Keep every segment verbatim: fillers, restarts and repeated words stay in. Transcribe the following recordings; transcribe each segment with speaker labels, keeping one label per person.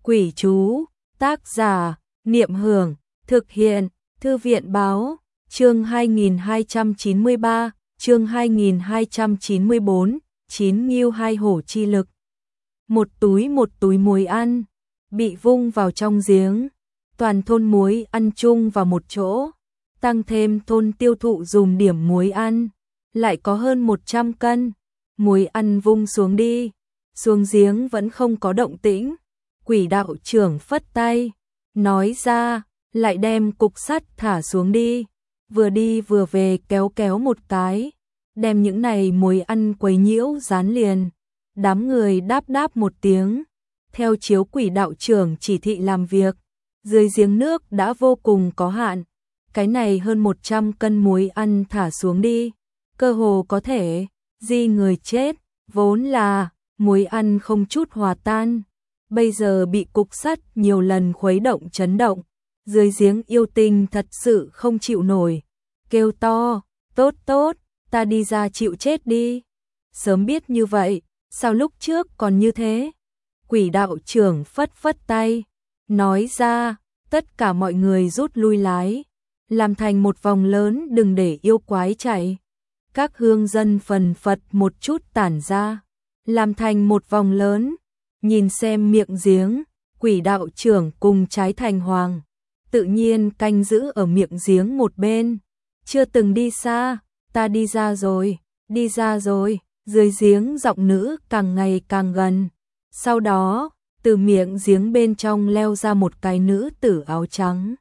Speaker 1: Quỷ chú, tác giả, Niệm Hưởng, thực hiện, Thư viện báo, chương hai nghìn hai trăm chín mươi ba, chương hai nghìn hai trăm chín mươi bốn, chín ngưu hai hổ chi lực. Một túi một túi muối ăn, bị vung vào trong giếng, toàn thôn muối ăn chung vào một chỗ, tăng thêm thôn tiêu thụ dùng điểm muối ăn, lại có hơn một trăm cân, muối ăn vung xuống đi, xuống giếng vẫn không có động tĩnh. Quỷ đạo trưởng phất tay, nói ra, lại đem cục sắt thả xuống đi, vừa đi vừa về kéo kéo một cái, đem những này muối ăn quấy nhiễu dán liền. Đám người đáp đáp một tiếng, theo chiếu quỷ đạo trưởng chỉ thị làm việc, dưới giếng nước đã vô cùng có hạn, cái này hơn một trăm cân muối ăn thả xuống đi, cơ hồ có thể di người chết, vốn là muối ăn không chút hòa tan. Bây giờ bị cục sắt nhiều lần khuấy động chấn động, dưới giếng yêu tinh thật sự không chịu nổi, kêu to, tốt tốt, ta đi ra chịu chết đi. Sớm biết như vậy, sao lúc trước còn như thế? Quỷ đạo trưởng phất phất tay, nói ra, tất cả mọi người rút lui lái, làm thành một vòng lớn đừng để yêu quái chạy. Các hương dân phần phật một chút tản ra, làm thành một vòng lớn. Nhìn xem miệng giếng, quỷ đạo trưởng cùng Trái Thành Hoàng, tự nhiên canh giữ ở miệng giếng một bên, chưa từng đi xa, ta đi ra rồi, đi ra rồi, dưới giếng giọng nữ càng ngày càng gần. Sau đó, từ miệng giếng bên trong leo ra một cái nữ tử áo trắng.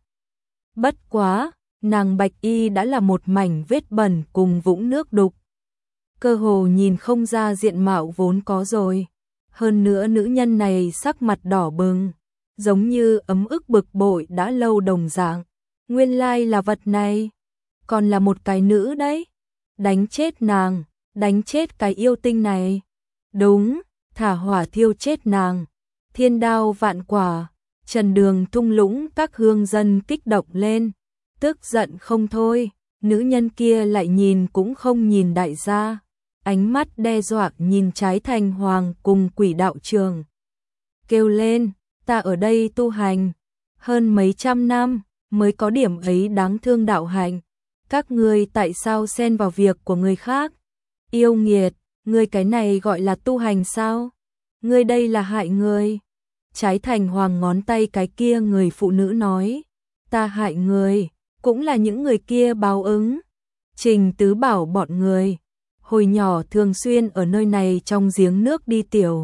Speaker 1: Bất quá, nàng bạch y đã là một mảnh vết bẩn cùng vũng nước đục. Cơ hồ nhìn không ra diện mạo vốn có rồi. Hơn nữa nữ nhân này sắc mặt đỏ bừng, giống như ấm ức bực bội đã lâu đồng dạng. Nguyên lai là vật này, còn là một cái nữ đấy. Đánh chết nàng, đánh chết cái yêu tinh này. Đúng, thả hỏa thiêu chết nàng. Thiên đao vạn quả, trần đường thung lũng các hương dân kích động lên. Tức giận không thôi, nữ nhân kia lại nhìn cũng không nhìn đại gia. Ánh mắt đe dọa nhìn Trái Thành Hoàng cùng quỷ đạo trường. Kêu lên, ta ở đây tu hành, hơn mấy trăm năm, mới có điểm ấy đáng thương đạo hạnh. Các ngươi tại sao xen vào việc của người khác? Yêu nghiệt, ngươi cái này gọi là tu hành sao? Ngươi đây là hại người. Trái Thành Hoàng ngón tay cái kia người phụ nữ nói, ta hại người, cũng là những người kia báo ứng. Trình Tứ bảo bọn người. Hồi nhỏ thường xuyên ở nơi này trong giếng nước đi tiểu.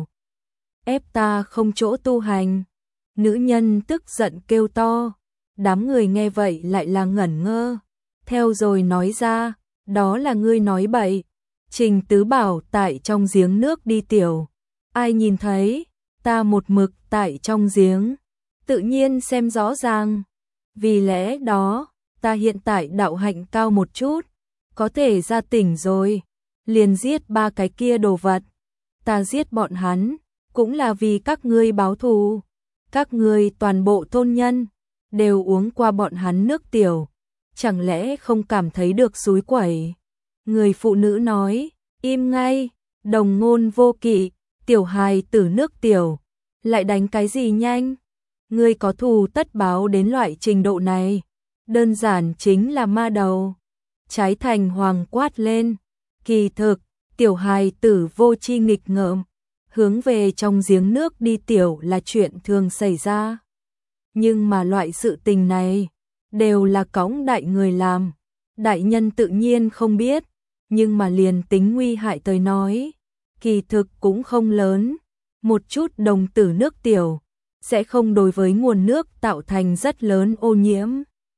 Speaker 1: Ép ta không chỗ tu hành. Nữ nhân tức giận kêu to. Đám người nghe vậy lại là ngẩn ngơ. Theo rồi nói ra, đó là ngươi nói bậy. Trình Tứ bảo tại trong giếng nước đi tiểu. Ai nhìn thấy, ta một mực tại trong giếng. Tự nhiên xem rõ ràng. Vì lẽ đó, ta hiện tại đạo hạnh cao một chút. Có thể ra tỉnh rồi. Liền giết ba cái kia đồ vật. Ta giết bọn hắn, cũng là vì các ngươi báo thù. Các ngươi toàn bộ thôn nhân, đều uống qua bọn hắn nước tiểu. Chẳng lẽ không cảm thấy được xúi quẩy? Người phụ nữ nói, im ngay, đồng ngôn vô kỵ, tiểu hài tử nước tiểu. Lại đánh cái gì nhanh? Ngươi có thù tất báo đến loại trình độ này. Đơn giản chính là ma đầu. Trái Thành Hoàng quát lên. Kỳ thực, tiểu hài tử vô tri nghịch ngợm, hướng về trong giếng nước đi tiểu là chuyện thường xảy ra. Nhưng mà loại sự tình này, đều là cõng đại người làm. Đại nhân tự nhiên không biết, nhưng mà liền tính nguy hại tới nói, kỳ thực cũng không lớn. Một chút đồng tử nước tiểu, sẽ không đối với nguồn nước tạo thành rất lớn ô nhiễm.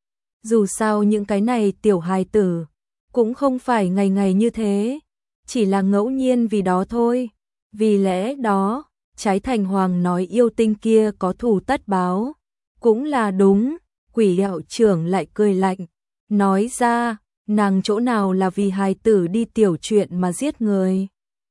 Speaker 1: Dù sao những cái này tiểu hài tử, cũng không phải ngày ngày như thế, chỉ là ngẫu nhiên vì đó thôi. Vì lẽ đó, Trái Thành Hoàng nói yêu tinh kia có thù tất báo, cũng là đúng. Quỷ đạo trưởng lại cười lạnh, nói ra, nàng chỗ nào là vì hài tử đi tiểu chuyện mà giết người.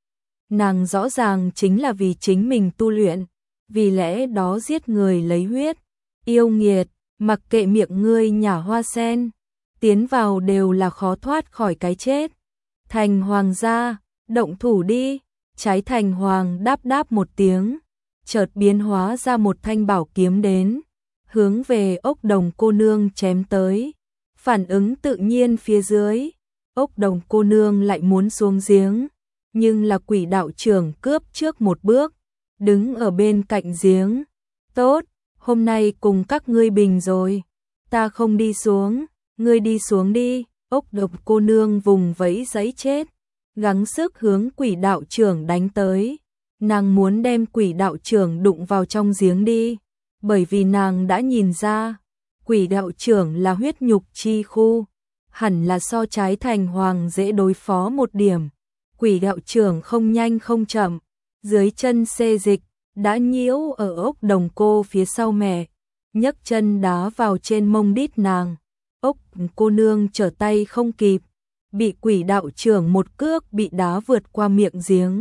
Speaker 1: Nàng rõ ràng chính là vì chính mình tu luyện, vì lẽ đó giết người lấy huyết. Yêu nghiệt, mặc kệ miệng ngươi nhả hoa sen, tiến vào đều là khó thoát khỏi cái chết. Thành Hoàng gia, động thủ đi. Trái Thành Hoàng đáp đáp một tiếng, chợt biến hóa ra một thanh bảo kiếm đến, hướng về Ốc Đồng cô nương chém tới. Phản ứng tự nhiên phía dưới, Ốc Đồng cô nương lại muốn xuống giếng, nhưng là Quỷ đạo trưởng cướp trước một bước, đứng ở bên cạnh giếng. Tốt, hôm nay cùng các ngươi bình rồi, ta không đi xuống, ngươi đi xuống đi. Ốc Đồng cô nương vùng vẫy giấy chết, gắng sức hướng Quỷ đạo trưởng đánh tới. Nàng muốn đem Quỷ đạo trưởng đụng vào trong giếng đi, bởi vì nàng đã nhìn ra, Quỷ đạo trưởng là huyết nhục chi khu, hẳn là so Trái Thành Hoàng dễ đối phó một điểm. Quỷ đạo trưởng không nhanh không chậm, dưới chân xê dịch, đã nhiễu ở Ốc Đồng cô phía sau mẹ, nhấc chân đá vào trên mông đít nàng. Ốc cô nương trở tay không kịp, bị Quỷ đạo trưởng một cước bị đá vượt qua miệng giếng,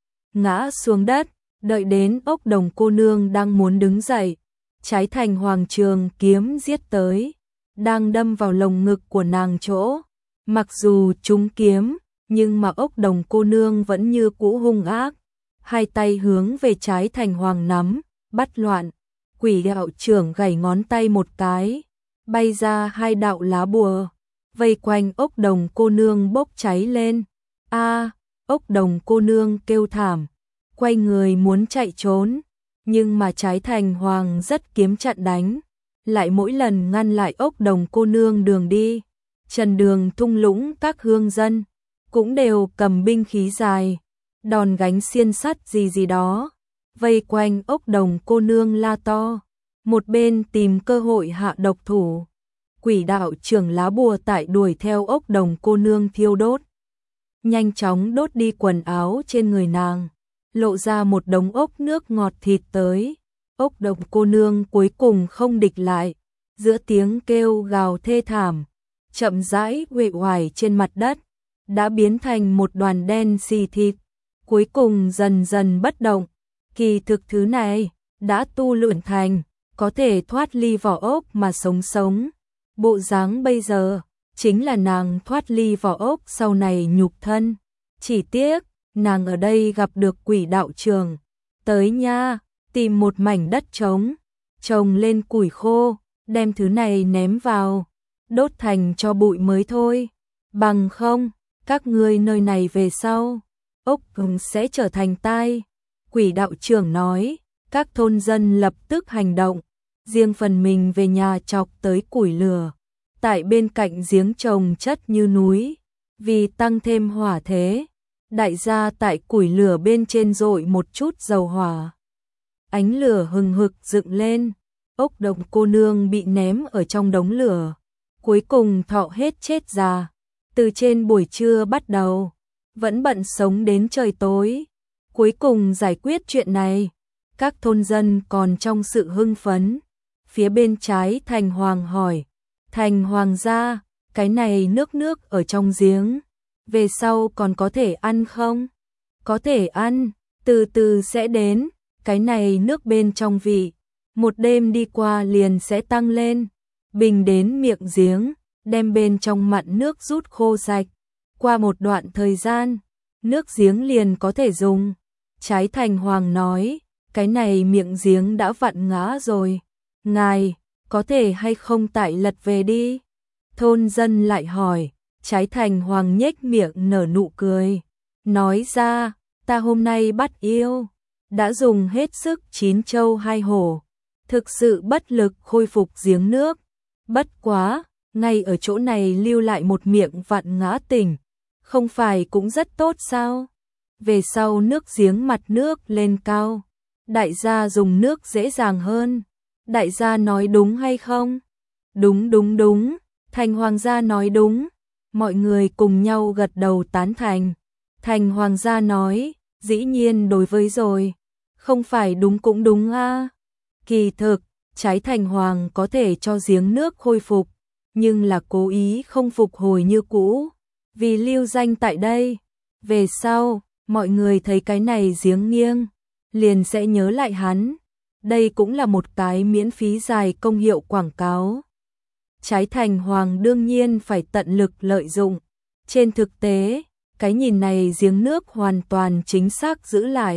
Speaker 1: ngã xuống đất. Đợi đến Ốc Đồng cô nương đang muốn đứng dậy, Trái Thành Hoàng trường kiếm giết tới, đang đâm vào lồng ngực của nàng chỗ. Mặc dù trúng kiếm, nhưng mà Ốc Đồng cô nương vẫn như cũ hung ác, hai tay hướng về Trái Thành Hoàng nắm, bắt loạn. Quỷ đạo trưởng gảy ngón tay một cái, bay ra hai đạo lá bùa, vây quanh Ốc Đồng cô nương bốc cháy lên. A, Ốc Đồng cô nương kêu thảm, quay người muốn chạy trốn, nhưng mà Trái Thành Hoàng rất kiếm chặn đánh, lại mỗi lần ngăn lại Ốc Đồng cô nương đường đi. Trần đường thung lũng các hương dân cũng đều cầm binh khí dài, đòn gánh xiên sắt gì gì đó, vây quanh Ốc Đồng cô nương la to, một bên tìm cơ hội hạ độc thủ. Quỷ đạo trưởng lá bùa tại đuổi theo Ốc Đồng cô nương thiêu đốt, nhanh chóng đốt đi quần áo trên người nàng, lộ ra một đống ốc nước ngọt thịt tới. Ốc Đồng cô nương cuối cùng không địch lại, giữa tiếng kêu gào thê thảm, chậm rãi uể oải trên mặt đất, đã biến thành một đoàn đen xì thịt, cuối cùng dần dần bất động. Kỳ thực thứ này đã tu luyện thành, có thể thoát ly vỏ ốc mà sống sống. Bộ dáng bây giờ chính là nàng thoát ly vỏ ốc sau này nhục thân. Chỉ tiếc, nàng ở đây gặp được Quỷ đạo trưởng. Tới nha, tìm một mảnh đất trống, trồng lên củi khô, đem thứ này ném vào, đốt thành cho bụi mới thôi. Bằng không, các ngươi nơi này về sau, ốc cũng sẽ trở thành tai. Quỷ đạo trưởng nói, các thôn dân lập tức hành động, riêng phần mình về nhà chọc tới củi lửa. Tại bên cạnh giếng trồng chất như núi, vì tăng thêm hỏa thế, đại gia tại củi lửa bên trên dội một chút dầu hỏa. Ánh lửa hừng hực dựng lên, Ốc Đồng cô nương bị ném ở trong đống lửa, cuối cùng thọ hết chết già. Từ trên buổi trưa bắt đầu, vẫn bận sống đến trời tối, cuối cùng giải quyết chuyện này. Các thôn dân còn trong sự hưng phấn. Phía bên Trái Thành Hoàng hỏi, Thành Hoàng gia, cái này nước nước ở trong giếng, về sau còn có thể ăn không? Có thể ăn, từ từ sẽ đến, cái này nước bên trong vị, một đêm đi qua liền sẽ tăng lên. Bình đến miệng giếng, đem bên trong mặn nước rút khô sạch, qua một đoạn thời gian, nước giếng liền có thể dùng. Trái Thành Hoàng nói, cái này miệng giếng đã vặn ngã rồi, ngài có thể hay không tại lật về đi? Thôn dân lại hỏi. Trái Thành Hoàng nhếch miệng nở nụ cười, nói ra, ta hôm nay bắt yêu, đã dùng hết sức chín châu hai hổ, thực sự bất lực khôi phục giếng nước. Bất quá, ngay ở chỗ này lưu lại một miệng vặn ngã tỉnh, không phải cũng rất tốt sao? Về sau nước giếng mặt nước lên cao, đại gia dùng nước dễ dàng hơn. Đại gia nói đúng hay không? Đúng đúng đúng, Thành Hoàng gia nói đúng. Mọi người cùng nhau gật đầu tán thành. Thành Hoàng gia nói, dĩ nhiên đối với rồi, không phải đúng cũng đúng a. Kỳ thực, Trái Thành Hoàng có thể cho giếng nước khôi phục, nhưng là cố ý không phục hồi như cũ, vì lưu danh tại đây. Về sau, mọi người thấy cái này giếng nghiêng, liền sẽ nhớ lại hắn. Đây cũng là một cái miễn phí dài công hiệu quảng cáo. Trái Thành Hoàng đương nhiên phải tận lực lợi dụng. Trên thực tế, cái nhìn này giếng nước hoàn toàn chính xác giữ lại.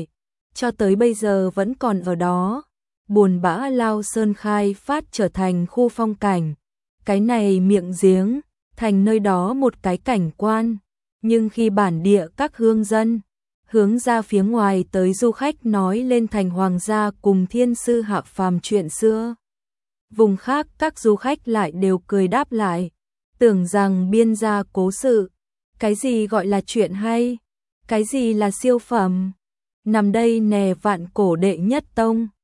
Speaker 1: cho tới bây giờ vẫn còn ở đó. Buồn bã Lao Sơn khai phát trở thành khu phong cảnh, cái này miệng giếng, thành nơi đó một cái cảnh quan. Nhưng khi bản địa các hương dân hướng ra phía ngoài tới du khách nói lên thành hoàng gia cùng thiên sư hạ phàm chuyện xưa, vùng khác các du khách lại đều cười đáp lại, tưởng rằng biên gia cố sự. Cái gì gọi là chuyện hay? Cái gì là siêu phẩm? Nằm đây nè vạn cổ đệ nhất tông.